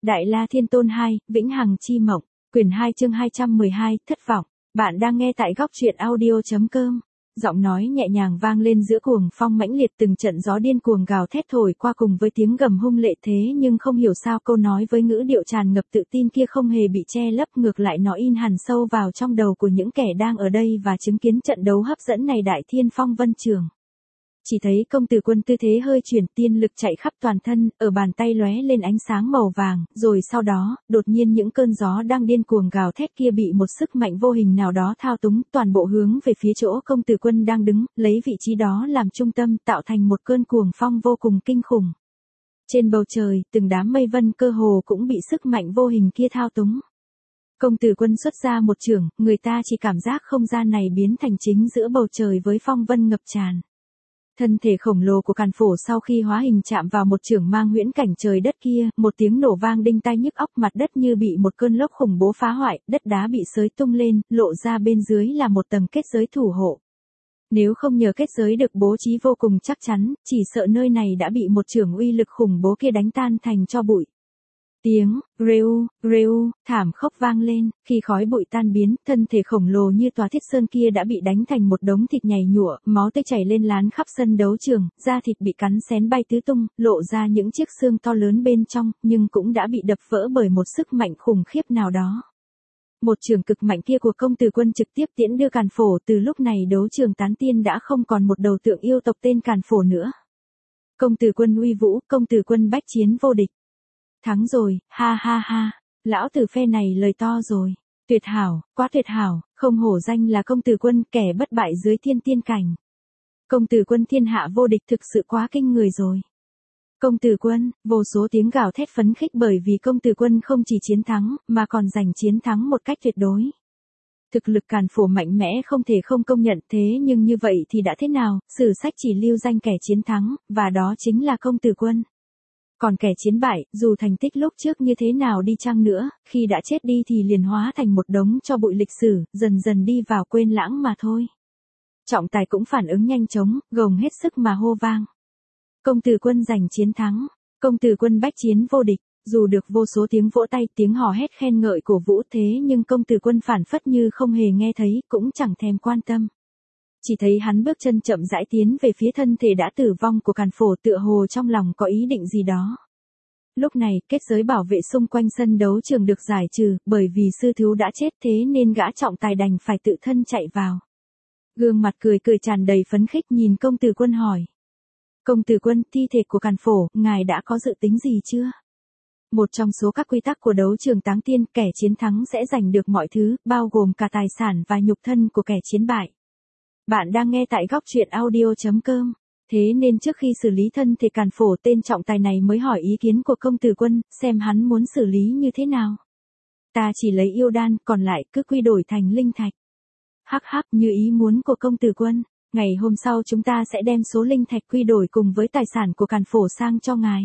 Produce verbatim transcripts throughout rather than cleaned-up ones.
Đại La Thiên Tôn hai, Vĩnh Hằng Chi Mộng, quyển hai chương hai trăm mười hai, thất vọng. Bạn đang nghe tại góc truyện audio chấm com. Giọng nói nhẹ nhàng vang lên giữa cuồng phong mãnh liệt, từng trận gió điên cuồng gào thét thổi qua cùng với tiếng gầm hung lệ, thế nhưng không hiểu sao câu nói với ngữ điệu tràn ngập tự tin kia không hề bị che lấp, ngược lại nó in hằn sâu vào trong đầu của những kẻ đang ở đây và chứng kiến trận đấu hấp dẫn này. Đại Thiên Phong Vân Trường. Chỉ thấy công tử Quân tư thế hơi chuyển, tiên lực chạy khắp toàn thân, ở bàn tay lóe lên ánh sáng màu vàng, rồi sau đó, đột nhiên những cơn gió đang điên cuồng gào thét kia bị một sức mạnh vô hình nào đó thao túng, toàn bộ hướng về phía chỗ công tử Quân đang đứng, lấy vị trí đó làm trung tâm, tạo thành một cơn cuồng phong vô cùng kinh khủng. Trên bầu trời, từng đám mây vân cơ hồ cũng bị sức mạnh vô hình kia thao túng. Công tử Quân xuất ra một chưởng, người ta chỉ cảm giác không gian này biến thành chính giữa bầu trời với phong vân ngập tràn. Thân thể khổng lồ của Càn Phổ sau khi hóa hình chạm vào một chưởng mang huyễn cảnh trời đất kia, một tiếng nổ vang đinh tai nhức óc, mặt đất như bị một cơn lốc khủng bố phá hoại, đất đá bị xới tung lên, lộ ra bên dưới là một tầng kết giới thủ hộ. Nếu không nhờ kết giới được bố trí vô cùng chắc chắn, chỉ sợ nơi này đã bị một chưởng uy lực khủng bố kia đánh tan thành tro bụi. Tiếng rêu, rêu, thảm khốc vang lên, khi khói bụi tan biến, thân thể khổng lồ như tòa thiết sơn kia đã bị đánh thành một đống thịt nhầy nhụa, máu tươi chảy lên lán khắp sân đấu trường, da thịt bị cắn xén bay tứ tung, lộ ra những chiếc xương to lớn bên trong, nhưng cũng đã bị đập vỡ bởi một sức mạnh khủng khiếp nào đó. Một chưởng cực mạnh kia của công tử Quân trực tiếp tiễn đưa Càn Phổ, từ lúc này đấu trường tán tiên đã không còn một đầu tượng yêu tộc tên Càn Phổ nữa. Công tử Quân uy vũ, công tử Quân bách chiến vô địch. Thắng rồi, ha ha ha, lão tử phe này lời to rồi. Tuyệt hảo, quá tuyệt hảo, không hổ danh là công tử Quân, kẻ bất bại dưới thiên tiên cảnh. Công tử Quân thiên hạ vô địch, thực sự quá kinh người rồi. Công tử Quân, vô số tiếng gào thét phấn khích bởi vì công tử Quân không chỉ chiến thắng, mà còn giành chiến thắng một cách tuyệt đối. Thực lực Càn Phổ mạnh mẽ không thể không công nhận, thế nhưng như vậy thì đã thế nào, sử sách chỉ lưu danh kẻ chiến thắng, và đó chính là công tử Quân. Còn kẻ chiến bại, dù thành tích lúc trước như thế nào đi chăng nữa, khi đã chết đi thì liền hóa thành một đống tro bụi lịch sử, dần dần đi vào quên lãng mà thôi. Trọng tài cũng phản ứng nhanh chóng, gồng hết sức mà hô vang. Công tử Quân giành chiến thắng, công tử Quân bách chiến vô địch. Dù được vô số tiếng vỗ tay, tiếng hò hét khen ngợi cổ vũ, thế nhưng công tử Quân phản phất như không hề nghe thấy, cũng chẳng thèm quan tâm. Chỉ thấy hắn bước chân chậm rãi tiến về phía thân thể đã tử vong của Càn Phổ, tựa hồ trong lòng có ý định gì đó. Lúc này, kết giới bảo vệ xung quanh sân đấu trường được giải trừ, bởi vì sư thú đã chết, thế nên gã trọng tài đành phải tự thân chạy vào. Gương mặt cười cười tràn đầy phấn khích nhìn công tử Quân hỏi. Công tử Quân, thi thể của Càn Phổ, ngài đã có dự tính gì chưa? Một trong số các quy tắc của đấu trường táng tiên, kẻ chiến thắng sẽ giành được mọi thứ, bao gồm cả tài sản và nhục thân của kẻ chiến bại. Bạn đang nghe tại góc truyện audio chấm com. Thế nên trước khi xử lý thân thể Càn Phổ, tên trọng tài này mới hỏi ý kiến của công tử Quân, xem hắn muốn xử lý như thế nào. Ta chỉ lấy yêu đan, còn lại cứ quy đổi thành linh thạch. Hắc hắc, như ý muốn của công tử Quân. Ngày hôm sau chúng ta sẽ đem số linh thạch quy đổi cùng với tài sản của Càn Phổ sang cho ngài.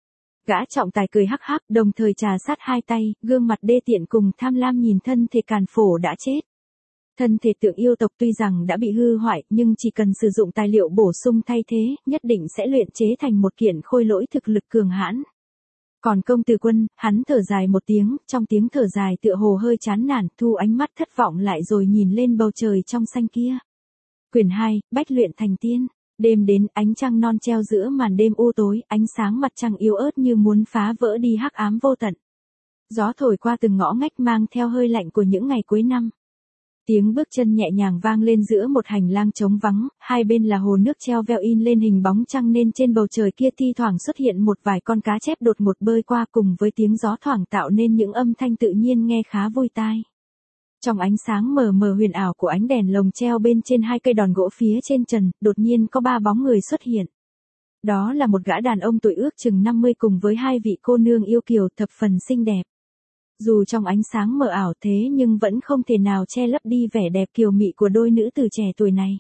Gã trọng tài cười hắc hắc, đồng thời trà sát hai tay, gương mặt đê tiện cùng tham lam nhìn thân thể Càn Phổ đã chết. Thân thể tượng yêu tộc tuy rằng đã bị hư hoại, nhưng chỉ cần sử dụng tài liệu bổ sung thay thế, nhất định sẽ luyện chế thành một kiện khôi lỗi thực lực cường hãn. Còn công tử Quân, hắn thở dài một tiếng, trong tiếng thở dài tựa hồ hơi chán nản, thu ánh mắt thất vọng lại rồi nhìn lên bầu trời trong xanh kia. Quyển hai, Bách luyện thành tiên. Đêm đến, ánh trăng non treo giữa màn đêm u tối, ánh sáng mặt trăng yếu ớt như muốn phá vỡ đi hắc ám vô tận. Gió thổi qua từng ngõ ngách mang theo hơi lạnh của những ngày cuối năm. Tiếng bước chân nhẹ nhàng vang lên giữa một hành lang trống vắng, hai bên là hồ nước treo veo in lên hình bóng trăng, nên trên bầu trời kia thi thoảng xuất hiện một vài con cá chép đột ngột bơi qua, cùng với tiếng gió thoảng tạo nên những âm thanh tự nhiên nghe khá vui tai. Trong ánh sáng mờ mờ huyền ảo của ánh đèn lồng treo bên trên hai cây đòn gỗ phía trên trần, đột nhiên có ba bóng người xuất hiện. Đó là một gã đàn ông tuổi ước chừng năm mươi cùng với hai vị cô nương yêu kiều thập phần xinh đẹp. Dù trong ánh sáng mờ ảo thế nhưng vẫn không thể nào che lấp đi vẻ đẹp kiều mị của đôi nữ tử trẻ tuổi này.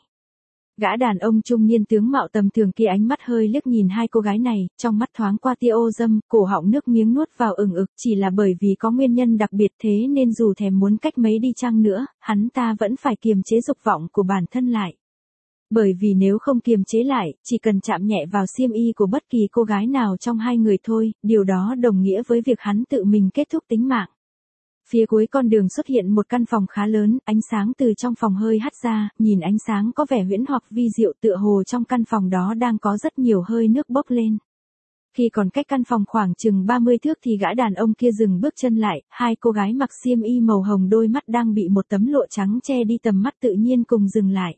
Gã đàn ông trung niên tướng mạo tầm thường kia ánh mắt hơi liếc nhìn hai cô gái này, trong mắt thoáng qua tia ô dâm, cổ họng nước miếng nuốt vào ừng ực, chỉ là bởi vì có nguyên nhân đặc biệt, thế nên dù thèm muốn cách mấy đi chăng nữa, hắn ta vẫn phải kiềm chế dục vọng của bản thân lại. Bởi vì nếu không kiềm chế lại, chỉ cần chạm nhẹ vào xiêm y của bất kỳ cô gái nào trong hai người thôi, điều đó đồng nghĩa với việc hắn tự mình kết thúc tính mạng. Phía cuối con đường xuất hiện một căn phòng khá lớn, ánh sáng từ trong phòng hơi hắt ra, nhìn ánh sáng có vẻ huyễn hoặc vi diệu, tựa hồ trong căn phòng đó đang có rất nhiều hơi nước bốc lên. Khi còn cách căn phòng khoảng chừng ba mươi thước thì gã đàn ông kia dừng bước chân lại, hai cô gái mặc xiêm y màu hồng đôi mắt đang bị một tấm lụa trắng che đi tầm mắt tự nhiên cùng dừng lại.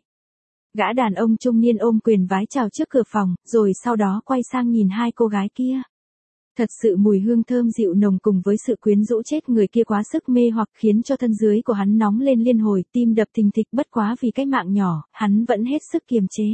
Gã đàn ông trung niên ôm quyền vái chào trước cửa phòng, rồi sau đó quay sang nhìn hai cô gái kia. Thật sự mùi hương thơm dịu nồng cùng với sự quyến rũ chết người kia quá sức mê hoặc khiến cho thân dưới của hắn nóng lên liên hồi, tim đập thình thịch, bất quá vì cái mạng nhỏ, hắn vẫn hết sức kiềm chế.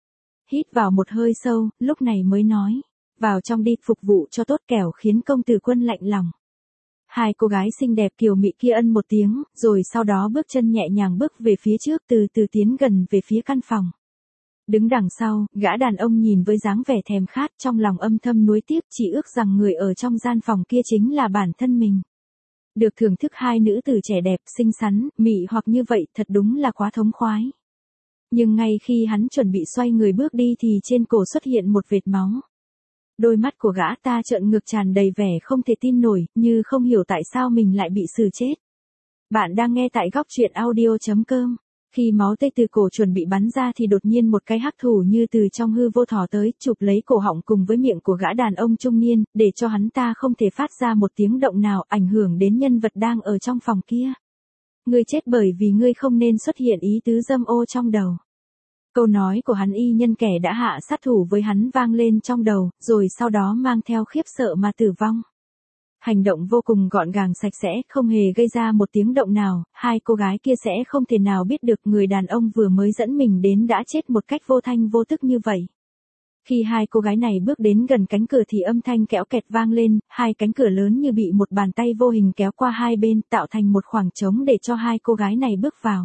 Hít vào một hơi sâu, lúc này mới nói, vào trong đi, phục vụ cho tốt kẻo khiến công tử Quân lạnh lòng. Hai cô gái xinh đẹp kiều mị kia ân một tiếng, rồi sau đó bước chân nhẹ nhàng bước về phía trước, từ từ tiến gần về phía căn phòng. Đứng đằng sau, gã đàn ông nhìn với dáng vẻ thèm khát, trong lòng âm thầm nuối tiếc, chỉ ước rằng người ở trong gian phòng kia chính là bản thân mình. Được thưởng thức hai nữ tử trẻ đẹp, xinh xắn, mị hoặc như vậy thật đúng là quá thống khoái. Nhưng ngay khi hắn chuẩn bị xoay người bước đi thì trên cổ xuất hiện một vệt máu. Đôi mắt của gã ta trợn ngược tràn đầy vẻ không thể tin nổi, như không hiểu tại sao mình lại bị xử chết. Bạn đang nghe tại góc truyện audio chấm com. Khi máu tươi từ cổ chuẩn bị bắn ra thì đột nhiên một cái hắc thủ như từ trong hư vô thò tới, chụp lấy cổ họng cùng với miệng của gã đàn ông trung niên, để cho hắn ta không thể phát ra một tiếng động nào, ảnh hưởng đến nhân vật đang ở trong phòng kia. Ngươi chết bởi vì ngươi không nên xuất hiện ý tứ dâm ô trong đầu. Câu nói của hắn y nhân kẻ đã hạ sát thủ với hắn vang lên trong đầu, rồi sau đó mang theo khiếp sợ mà tử vong. Hành động vô cùng gọn gàng sạch sẽ, không hề gây ra một tiếng động nào, hai cô gái kia sẽ không thể nào biết được người đàn ông vừa mới dẫn mình đến đã chết một cách vô thanh vô tức như vậy. Khi hai cô gái này bước đến gần cánh cửa thì âm thanh kẽo kẹt vang lên, hai cánh cửa lớn như bị một bàn tay vô hình kéo qua hai bên, tạo thành một khoảng trống để cho hai cô gái này bước vào.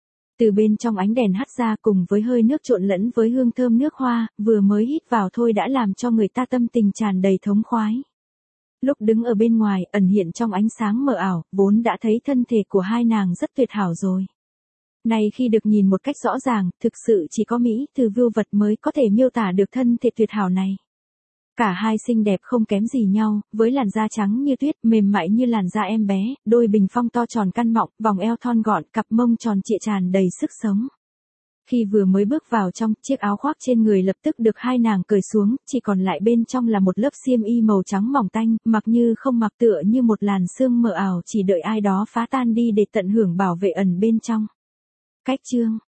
Từ bên trong ánh đèn hắt ra cùng với hơi nước trộn lẫn với hương thơm nước hoa, vừa mới hít vào thôi đã làm cho người ta tâm tình tràn đầy thống khoái. Lúc đứng ở bên ngoài, ẩn hiện trong ánh sáng mờ ảo, vốn đã thấy thân thể của hai nàng rất tuyệt hảo rồi. Này khi được nhìn một cách rõ ràng, thực sự chỉ có Mỹ từ vưu vật mới có thể miêu tả được thân thể tuyệt hảo này. Cả hai xinh đẹp không kém gì nhau, với làn da trắng như tuyết, mềm mại như làn da em bé, đôi bình phong to tròn căn mọng, vòng eo thon gọn, cặp mông tròn trịa tràn đầy sức sống. Khi vừa mới bước vào trong, chiếc áo khoác trên người lập tức được hai nàng cởi xuống, chỉ còn lại bên trong là một lớp xiêm y màu trắng mỏng tanh, mặc như không mặc, tựa như một làn sương mờ ảo chỉ đợi ai đó phá tan đi để tận hưởng bảo vệ ẩn bên trong. Cách chương